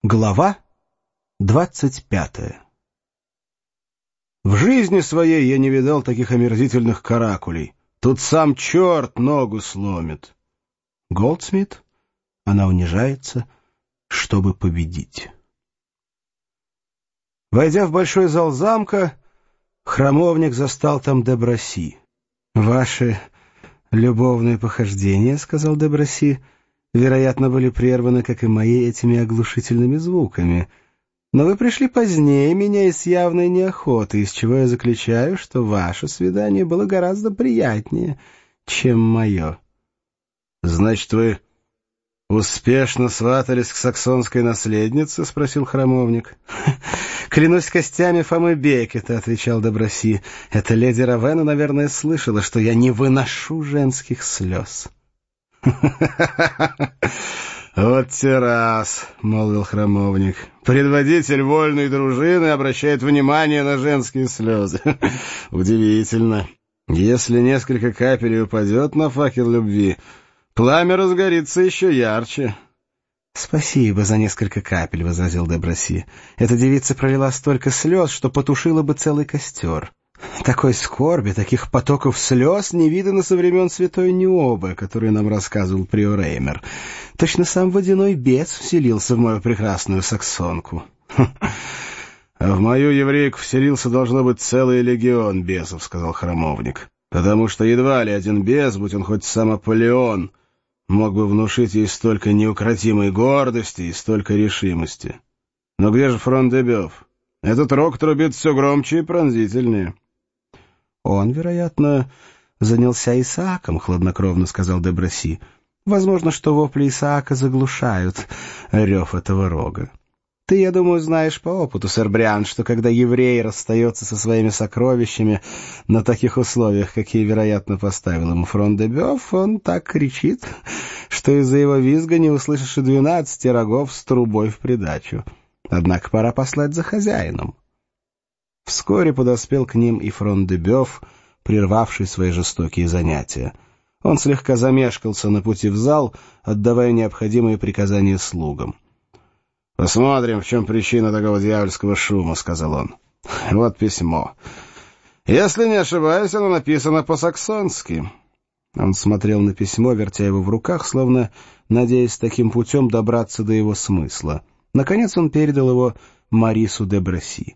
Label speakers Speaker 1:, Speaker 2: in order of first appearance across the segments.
Speaker 1: Глава 25. В жизни своей я не видал таких омерзительных каракулей. Тут сам черт ногу сломит. Голдсмит. Она унижается, чтобы победить. Войдя в большой зал замка, храмовник застал там де Браси. «Ваши любовные похождения, — сказал де Браси, — вероятно, были прерваны, как и мои, этими оглушительными звуками. Но вы пришли позднее меня и с явной неохотой, из чего я заключаю, что ваше свидание было гораздо приятнее, чем мое». «Значит, вы успешно сватались к саксонской наследнице?» — спросил храмовник. «Клянусь костями Фомы Беккета, — отвечал де Браси, — эта леди Равена, наверное, слышала, что я не выношу женских слез».
Speaker 2: «Вот те раз, — молвил храмовник, — предводитель вольной дружины обращает внимание на женские слезы. Удивительно. Если несколько капель упадет на факел любви, пламя разгорится еще ярче».
Speaker 1: «Спасибо за несколько капель, — возразил де Браси. — Эта девица пролила столько слез, что потушила бы целый костер. Такой скорби, таких потоков слез не видано со времен святой Необы, который нам рассказывал приор Эймер. Точно сам водяной бес вселился в мою прекрасную саксонку».
Speaker 2: «А в мою еврейку вселился, должно быть, целый легион бесов, — сказал храмовник, — потому что едва ли один бес, будь он хоть сам Аполеон, мог бы внушить ей столько неукротимой гордости и столько решимости. Но где же Фрон-де-Бёв? Этот рог трубит все громче и пронзительнее».
Speaker 1: «Он, вероятно, занялся Исааком, — хладнокровно сказал де Браси. Возможно, что вопли Исаака заглушают рев этого рога. Ты, я думаю, знаешь по опыту, сэр Бриан, что когда еврей расстается со своими сокровищами на таких условиях, какие, вероятно, поставил ему Фрон-де-Бёв, он так кричит, что из-за его визга не услышишь и 12 рогов с трубой в придачу. Однако пора послать за хозяином». Вскоре подоспел к ним и Фрон-де-Бёв, прервавший свои жестокие занятия. Он слегка замешкался на пути в зал, отдавая необходимые приказания слугам.
Speaker 2: «Посмотрим, в чем причина такого дьявольского шума, — сказал он. — Вот письмо. Если не ошибаюсь, оно написано по-саксонски».
Speaker 1: Он смотрел на письмо, вертя его в руках, словно надеясь таким путем добраться до его смысла. Наконец он передал его Марису де Браси.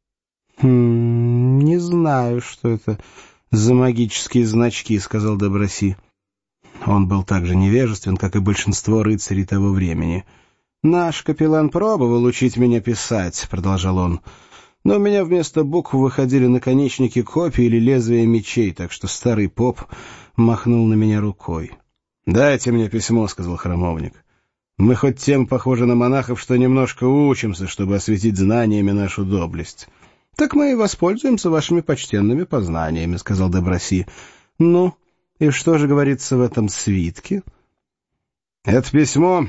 Speaker 1: «Не знаю, что это за магические значки, — сказал де Браси. Он был так же невежествен, как и большинство рыцарей того времени. «Наш капеллан пробовал учить меня писать, — продолжал он, — но у меня вместо букв выходили наконечники копий или лезвия мечей, так что старый поп махнул на меня рукой».
Speaker 2: «Дайте мне письмо, — сказал храмовник. Мы хоть тем похожи на монахов, что немножко учимся, чтобы осветить знаниями нашу доблесть».
Speaker 1: «Так мы и воспользуемся вашими почтенными познаниями, — сказал де Браси. — Ну, и что же говорится в этом свитке?»
Speaker 2: «Это письмо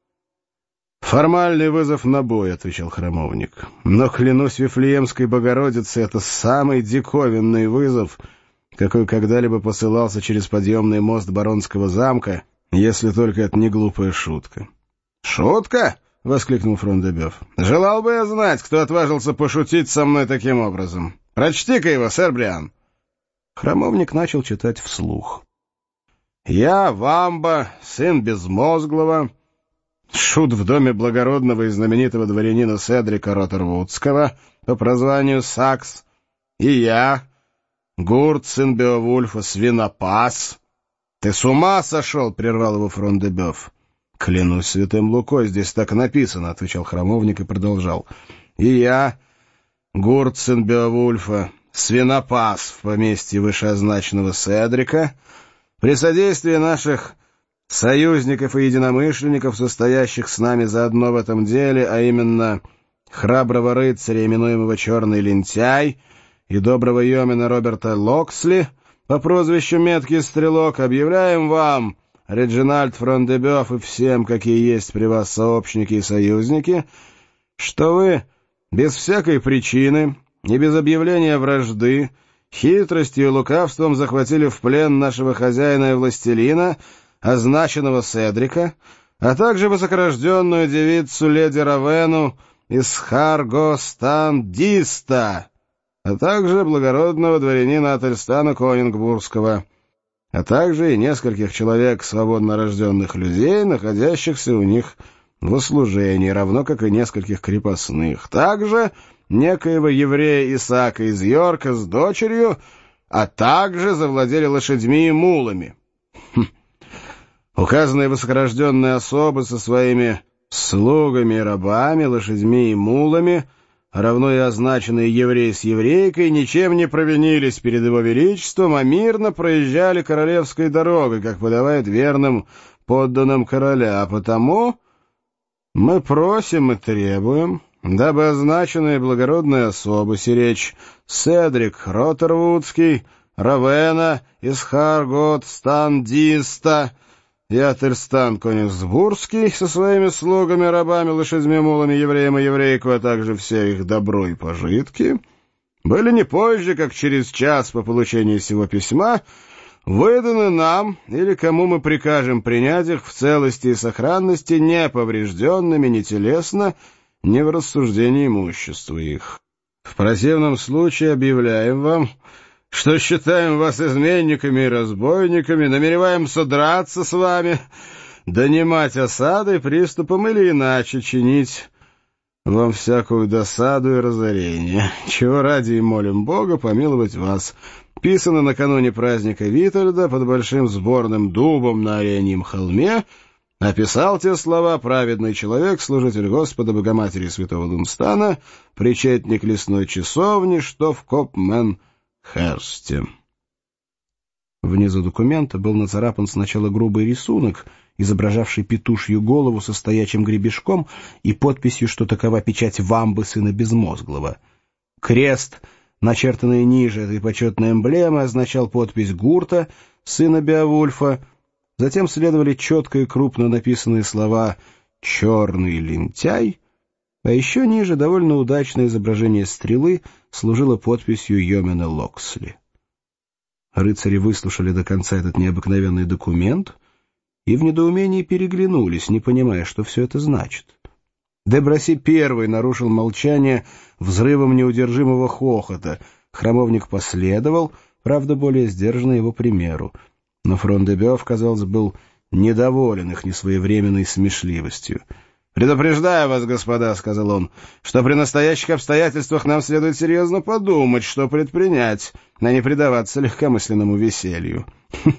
Speaker 2: — формальный вызов на бой, — отвечал храмовник. Но, клянусь Вифлеемской Богородицей, это самый диковинный вызов, какой когда-либо посылался через подъемный мост Баронского замка, если только это не глупая шутка». «Шутка?» — воскликнул Фрон-де-Бёв. «Желал бы я знать, кто отважился пошутить со мной таким образом. Прочти-ка его, сэр Бриан».
Speaker 1: Храмовник начал читать вслух.
Speaker 2: «Я, Вамба, сын Безмозглого, шут в доме благородного и знаменитого дворянина Седрика Роттервудского по прозванию Сакс, и я, Гурт, сын Беовульфа, свинопас». «Ты с ума сошел?» — прервал его Фрон-де-Бёв. «Клянусь святым Лукой, здесь так написано, — отвечал храмовник и продолжал. — И я, Гурт, сын Беовульфа, свинопас в поместье вышеозначенного Седрика, при содействии наших союзников и единомышленников, состоящих с нами заодно в этом деле, а именно храброго рыцаря, именуемого Черный Лентяй, и доброго йомина Роберта Локсли по прозвищу Меткий Стрелок, объявляем вам, Реджинальд Фрон-де-Бёв и всем, какие есть при вас сообщники и союзники, что вы без всякой причины и без объявления вражды хитростью и лукавством захватили в плен нашего хозяина и властелина, означенного Седрика, а также высокорожденную девицу леди Равену из Харгостандиста, а также благородного дворянина Ательстана Конингбургского, а также и нескольких человек свободно рожденных людей, находящихся у них в услужении, равно как и нескольких крепостных. Также некоего еврея Исаака из Йорка с дочерью, а также завладели лошадьми и мулами. Указанные высокорожденные особы со своими слугами и рабами, лошадьми и мулами, равно и означенные еврей с еврейкой, ничем не провинились перед его величеством, а мирно проезжали королевской дорогой, как подавает верным подданным короля. А потому мы просим и требуем, дабы означенные благородные особы, сиречь Седрик Роттервудский, Равена из Харгостандиста и Ательстан Конингсбургский со своими слугами, рабами, лошадьми, мулами, евреем и еврейку, а также все их добро и пожитки, были не позже, как через час по получении сего письма, выданы нам или кому мы прикажем принять их в целости и сохранности, не поврежденными ни телесно, ни в рассуждении имущества их. В противном случае объявляем вам, что считаем вас изменниками и разбойниками, намереваемся драться с вами, донимать осадой, приступом или иначе чинить вам всякую досаду и разорение, чего ради и молим Бога помиловать вас. Писано накануне праздника Витальда под большим сборным дубом на Оленьем холме, описал те слова праведный человек, служитель Господа Богоматери Святого Дунстана, причетник лесной часовни, что в Копменхерсте. Внизу документа был нацарапан сначала грубый рисунок, изображавший петушью голову со стоячим гребешком и подписью, что такова печать вамбы сына Безмозглого. Крест, начертанный ниже этой почетной эмблемы, означал подпись Гурта, сына Беовульфа. Затем следовали четко и крупно написанные слова «черный лентяй», а еще ниже довольно удачное изображение стрелы служило подписью Йомена Локсли. Рыцари выслушали до конца этот необыкновенный документ и в недоумении переглянулись, не понимая, что все это значит. Де Браси первый нарушил молчание взрывом неудержимого хохота. Храмовник последовал, правда, более сдержанно его примеру. Но Фрон-де-Бёв, казалось, был недоволен их несвоевременной смешливостью. «Предупреждаю вас, господа, — сказал он, — что при настоящих обстоятельствах нам следует серьезно подумать, что предпринять, а не предаваться легкомысленному веселью».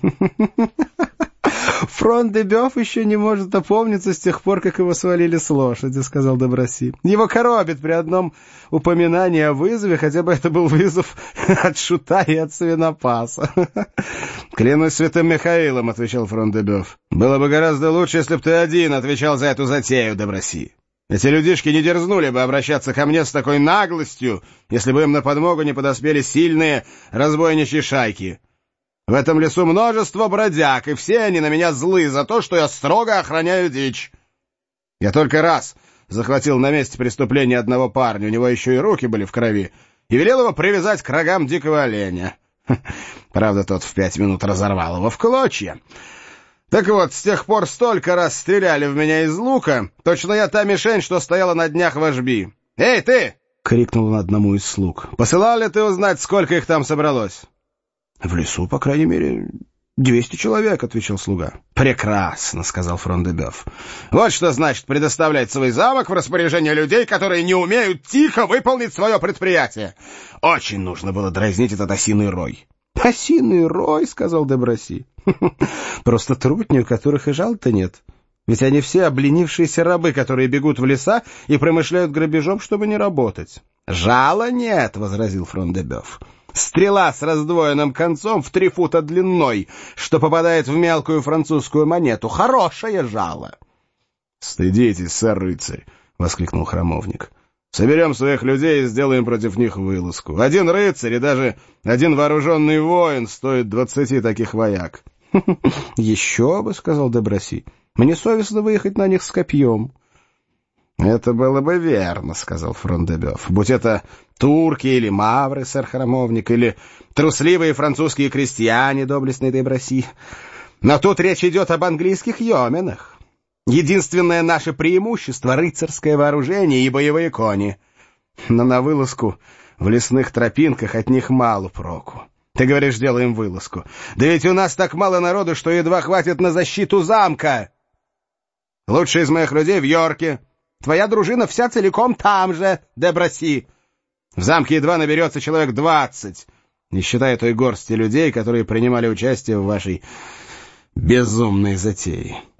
Speaker 1: «Фрон-де-Бёв еще не может опомниться с тех пор, как его свалили с лошади», — сказал де Браси. «Его коробит при одном упоминании о вызове, хотя бы это был вызов от шута и от свинопаса».
Speaker 2: «Клянусь святым Михаилом, — отвечал Фрон-де-Бёв, — было бы гораздо лучше, если бы ты один отвечал за эту затею, де Браси. Эти людишки не дерзнули бы обращаться ко мне с такой наглостью, если бы им на подмогу не подоспели сильные разбойничьи шайки. В этом лесу множество бродяг, и все они на меня злы за то, что я строго охраняю дичь. Я только раз захватил на месте преступления одного парня, у него еще и руки были в крови, и велел его привязать к рогам дикого оленя. Правда, тот в 5 минут разорвал его в клочья. Так вот, с тех пор столько раз стреляли в меня из лука, точно я та мишень, что стояла на днях в Ашби. «Эй, ты!» — крикнул он одному из слуг. «Посылал ли ты узнать, сколько их там собралось?»
Speaker 1: «В лесу, по крайней мере, 200 человек», — отвечал слуга.
Speaker 2: «Прекрасно», — сказал Фрон-де-Бёв. «Вот что значит предоставлять свой замок в распоряжение людей, которые не умеют тихо выполнить свое предприятие. Очень нужно было дразнить этот осиный рой».
Speaker 1: «Осиный рой», — сказал де Браси. «Просто трутни, у которых и жал-то нет. Ведь они все обленившиеся рабы, которые бегут в леса и промышляют грабежом, чтобы не работать».
Speaker 2: «Жала нет», — возразил Фрон-де-Бёв. «Стрела с раздвоенным концом в 3 фута длиной, что попадает в мелкую французскую монету. Хорошее жало». «Стыдитесь, сэр-рыцарь», — воскликнул храмовник. «Соберем своих людей и сделаем против них вылазку. Один рыцарь и даже один вооруженный воин стоит 20 таких вояк».
Speaker 1: «Еще бы», — сказал де Браси. «Мне совестно выехать на них с копьем».
Speaker 2: «Это было бы верно», — сказал Фрон-де-Бёв. «Будь это турки или мавры, сэр-храмовник, или трусливые французские крестьяне, доблестные де Браси. Но тут речь идет об английских йоменах.
Speaker 1: Единственное наше преимущество — рыцарское вооружение и боевые кони. Но на вылазку в лесных тропинках от них мало проку. Ты говоришь, делаем вылазку. Да ведь у нас так мало народу, что едва хватит на защиту замка. Лучший из моих людей в Йорке. Твоя дружина вся целиком там же, де Браси. В замке едва наберется человек 20, не считая той горсти людей, которые принимали участие в вашей безумной затее.